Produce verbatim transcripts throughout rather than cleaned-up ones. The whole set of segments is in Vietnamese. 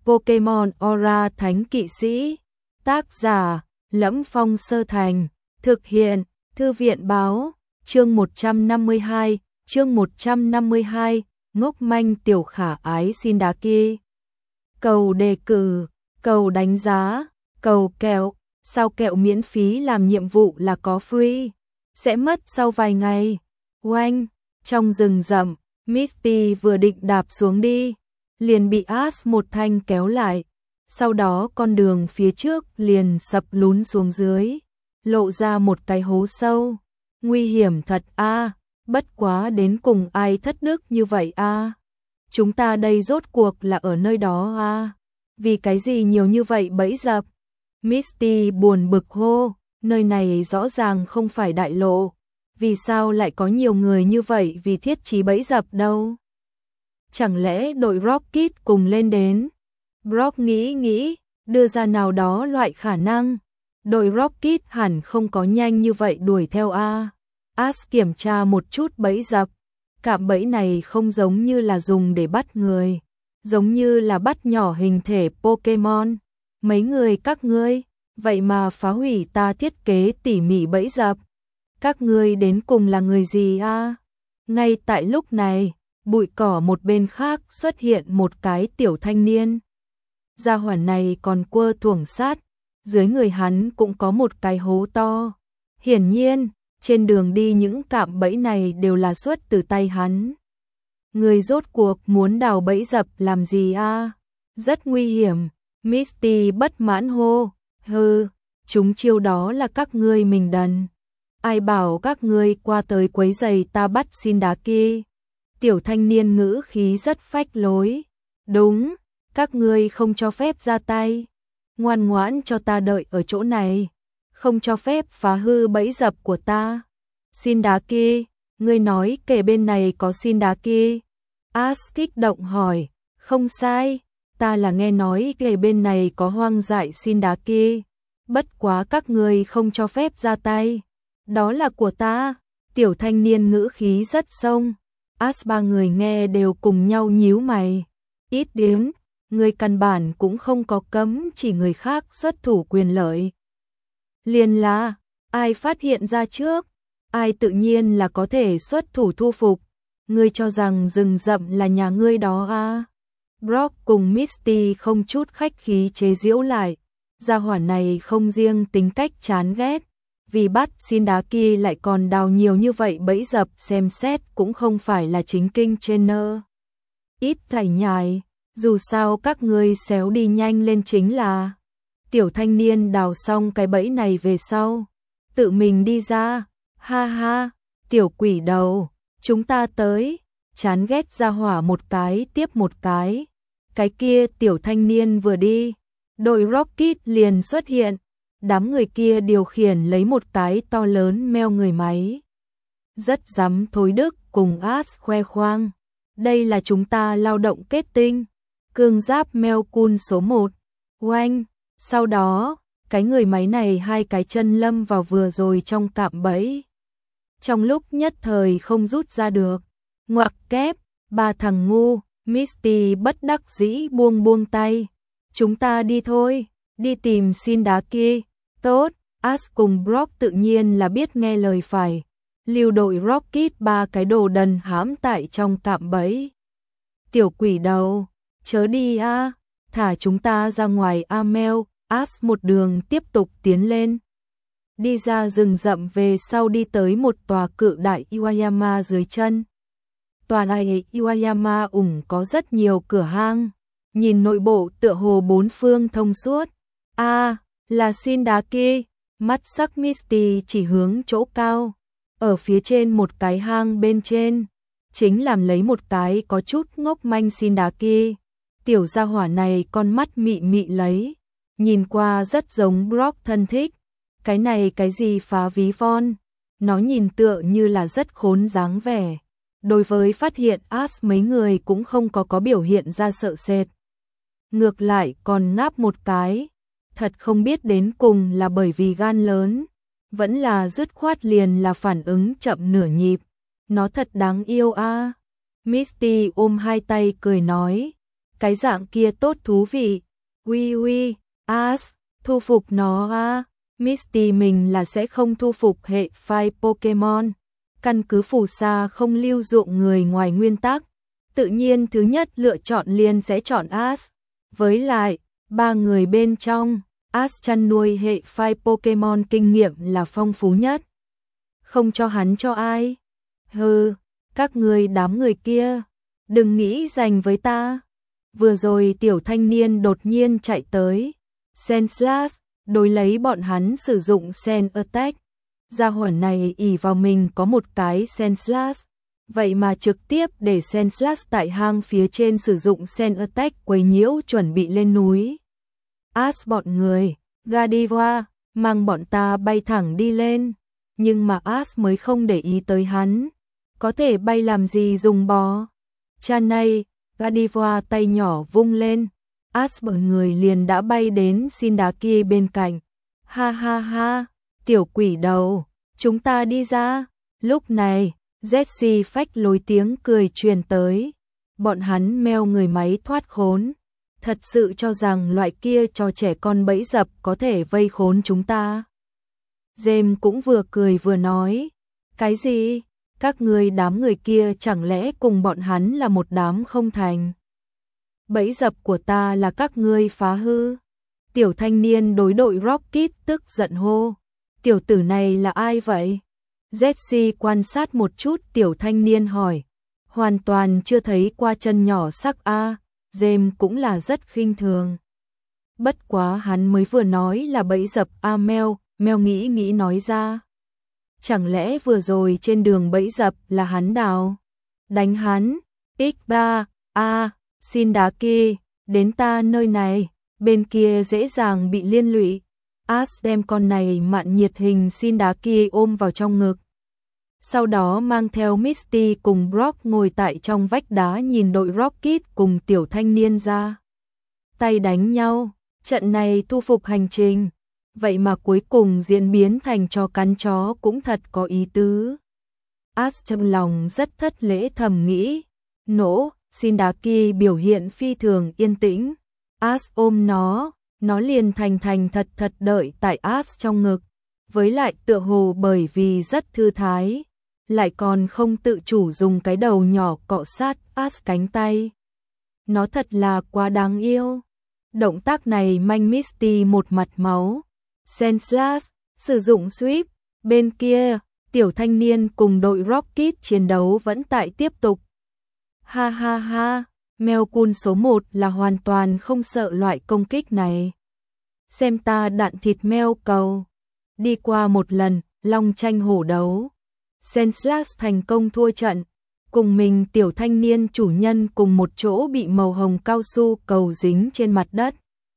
Pokemon Aura Thánh Kỵ Sĩ. Tác giả Lẫm Phong Sơ Thành. Thực hiện Thư viện Báo. Chương một trăm năm mươi hai. Chương một trăm năm mươi hai. Ngốc manh tiểu khả ái Sindaki. Cầu đề cử, cầu đánh giá, cầu kẹo. Sao kẹo miễn phí làm nhiệm vụ là có free? Sẽ mất sau vài ngày. Oanh, trong rừng rậm, Misty vừa định đạp xuống đi, liền bị Ash một thanh kéo lại. Sau đó con đường phía trước liền sập lún xuống dưới, lộ ra một cái hố sâu. Nguy hiểm thật a, à, bất quá đến cùng ai thất đức như vậy a? À? Chúng ta đây rốt cuộc là ở nơi đó a? À? Vì cái gì nhiều như vậy bẫy dập? Misty buồn bực hô, nơi này rõ ràng không phải đại lộ, vì sao lại có nhiều người như vậy vì thiết trí bẫy dập đâu? Chẳng lẽ đội Rocket cùng lên đến? Brock nghĩ nghĩ, đưa ra nào đó loại khả năng. Đội Rocket hẳn không có nhanh như vậy đuổi theo a. Ash kiểm tra một chút bẫy dập. Cạm bẫy này không giống như là dùng để bắt người, giống như là bắt nhỏ hình thể Pokemon. Mấy người các ngươi, vậy mà phá hủy ta thiết kế tỉ mỉ bẫy dập. Các ngươi đến cùng là người gì a? À? Ngay tại lúc này, bụi cỏ một bên khác xuất hiện một cái tiểu thanh niên. Gia hỏa này còn quơ thuồng sát, dưới người hắn cũng có một cái hố to. Hiển nhiên, trên đường đi những cạm bẫy này đều là xuất từ tay hắn. Người rốt cuộc muốn đào bẫy dập làm gì a? À? Rất nguy hiểm. Misty bất mãn hô, hừ, chúng chiêu đó là các ngươi mình đần. Ai bảo các ngươi qua tới quấy giày ta bắt Sindaki. Tiểu thanh niên ngữ khí rất phách lối. Đúng, các ngươi không cho phép ra tay. Ngoan ngoãn cho ta đợi ở chỗ này. Không cho phép phá hư bẫy dập của ta. Sindaki, ngươi nói kể bên này có Sindaki. Ash kích động hỏi, không sai. Ta là nghe nói kể bên này có hoang dại Sindaki. Bất quá các ngươi không cho phép ra tay. Đó là của ta. Tiểu thanh niên ngữ khí rất sông. Ash ba người nghe đều cùng nhau nhíu mày. Ít đến, người căn bản cũng không có cấm chỉ người khác xuất thủ quyền lợi. Liền là, ai phát hiện ra trước, ai tự nhiên là có thể xuất thủ thu phục. Ngươi cho rằng rừng rậm là nhà ngươi đó à? Brock cùng Misty không chút khách khí chế giễu lại. Gia hỏa này không riêng tính cách chán ghét, vì bắt Sindaki lại còn đào nhiều như vậy bẫy dập, xem xét cũng không phải là chính kinh trainer. Ít thảy nhài, dù sao các ngươi xéo đi nhanh lên chính là. Tiểu thanh niên đào xong cái bẫy này về sau, tự mình đi ra, ha ha, tiểu quỷ đầu, chúng ta tới. Chán ghét gia hỏa một cái tiếp một cái. Cái kia tiểu thanh niên vừa đi, đội Rocket liền xuất hiện. Đám người kia điều khiển lấy một cái to lớn meo người máy. Rất dám thối đức cùng Ash khoe khoang. Đây là chúng ta lao động kết tinh. Cương giáp meo cool số một. Oanh, sau đó, cái người máy này hai cái chân lâm vào vừa rồi trong cạm bẫy. Trong lúc nhất thời không rút ra được. Ngoặc kép, ba thằng ngu. Misty bất đắc dĩ buông buông tay. Chúng ta đi thôi, đi tìm Sindaki. Tốt, Ash cùng Brock tự nhiên là biết nghe lời phải. Lưu đội Rocket ba cái đồ đần hãm tại trong cạm bẫy. Tiểu quỷ đầu, chớ đi a, à, thả chúng ta ra ngoài Amel. Ash một đường tiếp tục tiến lên. Đi ra rừng rậm về sau đi tới một tòa cự đại Iwayama dưới chân. Tòa này Iwayama ủng có rất nhiều cửa hang, nhìn nội bộ tựa hồ bốn phương thông suốt. A, à, là Sindaki. Mắt sắc Misty chỉ hướng chỗ cao, ở phía trên một cái hang bên trên, chính làm lấy một cái có chút ngốc manh Sindaki. Tiểu gia hỏa này con mắt mị mị lấy, nhìn qua rất giống Brock thân thích. Cái này cái gì phá ví von, nó nhìn tựa như là rất khốn dáng vẻ. Đối với phát hiện Ash mấy người cũng không có có biểu hiện ra sợ sệt. Ngược lại còn ngáp một cái. Thật không biết đến cùng là bởi vì gan lớn, vẫn là dứt khoát liền là phản ứng chậm nửa nhịp. Nó thật đáng yêu a. À. Misty ôm hai tay cười nói, cái dạng kia tốt thú vị. Ui ui, Ash, thu phục nó à, Misty mình là sẽ không thu phục hệ phái Pokemon. Căn cứ phù sa không lưu dụng người ngoài nguyên tắc. Tự nhiên thứ nhất lựa chọn liền sẽ chọn Ash. Với lại, ba người bên trong, Ash chăn nuôi hệ phái Pokemon kinh nghiệm là phong phú nhất. Không cho hắn cho ai. Hừ, các người đám người kia, đừng nghĩ giành với ta. Vừa rồi tiểu thanh niên đột nhiên chạy tới. Sand Slash, đối lấy bọn hắn sử dụng Sand Attack. Gia hỏa này ỷ vào mình có một cái Sand Slash. Vậy mà trực tiếp để Sand Slash tại hang phía trên sử dụng Sand Attack quấy nhiễu chuẩn bị lên núi. Ash bọn người, Gardevoir, mang bọn ta bay thẳng đi lên. Nhưng mà Ash mới không để ý tới hắn. Có thể bay làm gì dùng bò. Cha này, Gardevoir tay nhỏ vung lên. Ash bọn người liền đã bay đến Sindaki bên cạnh. Ha ha ha, tiểu quỷ đầu, chúng ta đi ra. Lúc này, Jessie phách lối tiếng cười truyền tới. Bọn hắn meo người máy thoát khốn. Thật sự cho rằng loại kia cho trẻ con bẫy dập có thể vây khốn chúng ta. James cũng vừa cười vừa nói. Cái gì? Các người đám người kia chẳng lẽ cùng bọn hắn là một đám không thành? Bẫy dập của ta là các ngươi phá hư. Tiểu thanh niên đối đội Rocket tức giận hô. Tiểu tử này là ai vậy? Jessie quan sát một chút tiểu thanh niên hỏi. Hoàn toàn chưa thấy qua chân nhỏ sắc a. James cũng là rất khinh thường. Bất quá hắn mới vừa nói là bẫy dập a Mel, Mel nghĩ nghĩ nói ra. Chẳng lẽ vừa rồi trên đường bẫy dập là hắn đào? Đánh hắn, ích ba, a, Sindaki, đến ta nơi này, bên kia dễ dàng bị liên lụy. Ash đem con này mạn nhiệt hình Sindaki ôm vào trong ngực. Sau đó mang theo Misty cùng Brock ngồi tại trong vách đá nhìn đội Rocket cùng tiểu thanh niên ra. Tay đánh nhau, trận này thu phục hành trình. Vậy mà cuối cùng diễn biến thành chó cắn chó cũng thật có ý tứ. Ash trong lòng rất thất lễ thầm nghĩ. Nỗ, Sindaki biểu hiện phi thường yên tĩnh. Ash ôm nó, nó liền thành thành thật thật đợi tại Ash trong ngực. Với lại tựa hồ bởi vì rất thư thái, lại còn không tự chủ dùng cái đầu nhỏ cọ sát Ash cánh tay. Nó thật là quá đáng yêu. Động tác này manh Misty một mặt máu. Sand Slash, sử dụng sweep. Bên kia, tiểu thanh niên cùng đội Rocket chiến đấu vẫn tại tiếp tục. Ha ha ha, Melkun số một là hoàn toàn không sợ loại công kích này. Xem ta đạn thịt meo cầu. Đi qua một lần, long tranh hổ đấu. Sand Slash thành công thua trận. Cùng mình tiểu thanh niên chủ nhân cùng một chỗ bị màu hồng cao su cầu dính trên mặt đất.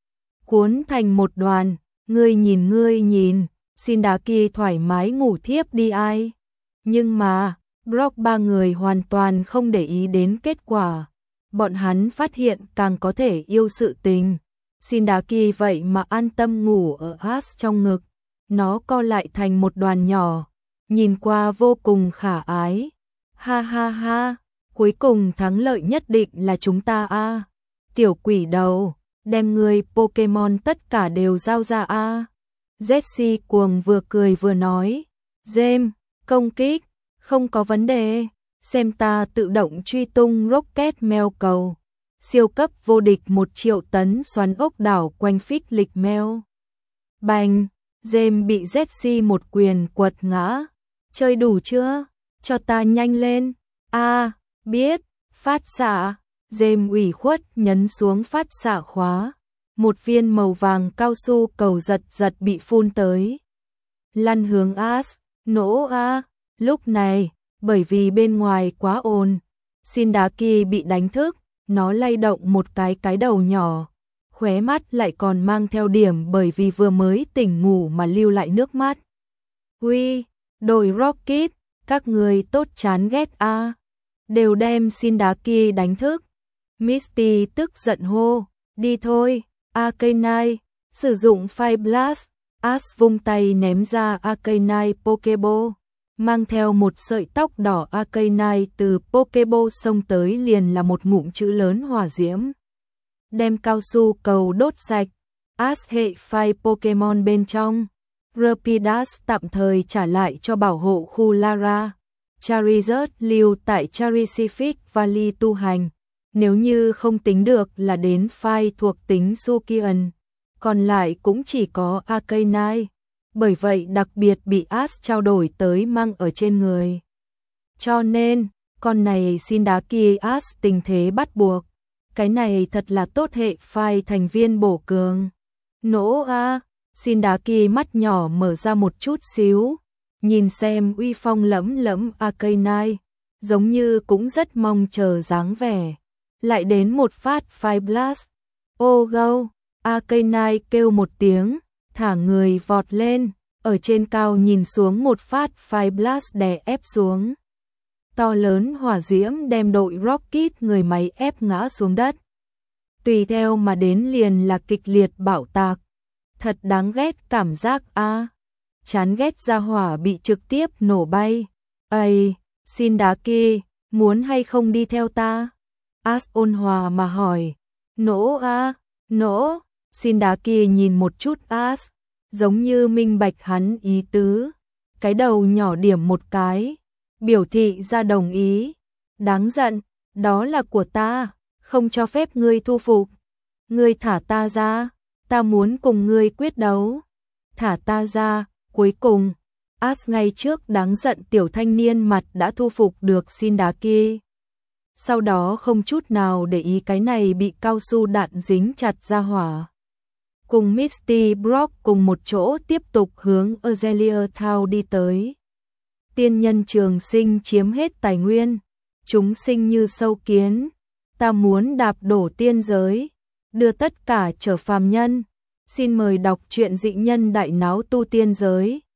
Cuốn thành một đoàn. Ngươi nhìn ngươi nhìn, Sindaki thoải mái ngủ thiếp đi ai. Nhưng mà, Brock ba người hoàn toàn không để ý đến kết quả. Bọn hắn phát hiện càng có thể yêu sự tình. Sindaki vậy mà an tâm ngủ ở Ash trong ngực. Nó co lại thành một đoàn nhỏ, nhìn qua vô cùng khả ái. Ha ha ha, cuối cùng thắng lợi nhất định là chúng ta a. Tiểu quỷ đầu, đem người Pokemon tất cả đều giao ra a. Jessie cuồng vừa cười vừa nói. James, công kích, không có vấn đề. Xem ta tự động truy tung Rocket Mel cầu. Siêu cấp vô địch một triệu tấn xoắn ốc đảo quanh phích lịch Mel. Bành, James bị Jessie một quyền quật ngã. Chơi đủ chưa? Cho ta nhanh lên. A, à, biết, phát xạ. James ủy khuất nhấn xuống phát xạ khóa. Một viên màu vàng cao su cầu giật giật bị phun tới. Lăn hướng Ash, nổ a. Lúc này, bởi vì bên ngoài quá ồn, Sindaki bị đánh thức, nó lay động một cái cái đầu nhỏ. Khóe mắt lại còn mang theo điểm bởi vì vừa mới tỉnh ngủ mà lưu lại nước mắt. Ui, đội Rocket, các người tốt chán ghét a. À. Đều đem Sindaki đánh thức. Misty tức giận hô, đi thôi, Arcanine, sử dụng Fire Blast. Ash vung tay ném ra Arcanine Pokeball, mang theo một sợi tóc đỏ Arcanine từ Pokeball xông tới liền là một ngụm chữ lớn hỏa diễm. đem cao su cầu đốt sạch. Ash hệ phai Pokemon bên trong. Rapidash tạm thời trả lại cho bảo hộ khu Lara. Charizard lưu tại Charisific Valley tu hành. Nếu như không tính được là đến phai thuộc tính Sukian, còn lại cũng chỉ có Arcanine. Bởi vậy đặc biệt bị Ash trao đổi tới mang ở trên người. Cho nên, con này xin đá kia Ash tình thế bắt buộc. Cái này thật là tốt hệ phai thành viên bổ cường. Nỗ a, xin đá kia mắt nhỏ mở ra một chút xíu. Nhìn xem uy phong lẫm lẫm Arcanine, giống như cũng rất mong chờ dáng vẻ. Lại đến một phát Fire Blast. Ô gâu, Arcanine kêu một tiếng, thả người vọt lên, ở trên cao nhìn xuống một phát Fire Blast đè ép xuống. To lớn hỏa diễm đem đội Rocket người máy ép ngã xuống đất. Tùy theo mà đến liền là kịch liệt bạo tạc. Thật đáng ghét cảm giác a. Chán ghét ra hỏa bị trực tiếp nổ bay. Ây, xin đá kia, muốn hay không đi theo ta? Ash ôn hòa mà hỏi. Nỗ a, nỗ, xin đá kia nhìn một chút Ash, giống như minh bạch hắn ý tứ. Cái đầu nhỏ điểm một cái, biểu thị ra đồng ý. Đáng giận, đó là của ta, không cho phép ngươi thu phục. Ngươi thả ta ra, ta muốn cùng ngươi quyết đấu. Thả ta ra. Cuối cùng, Ash ngay trước đáng giận tiểu thanh niên mặt đã thu phục được xin đá kia. Sau đó không chút nào để ý cái này bị cao su đạn dính chặt ra hỏa. Cùng Misty Brock cùng một chỗ tiếp tục hướng Azalea Town đi tới. Tiên nhân trường sinh chiếm hết tài nguyên, chúng sinh như sâu kiến. Ta muốn đạp đổ tiên giới, đưa tất cả trở phàm nhân. Xin mời đọc truyện dị nhân đại náo tu tiên giới.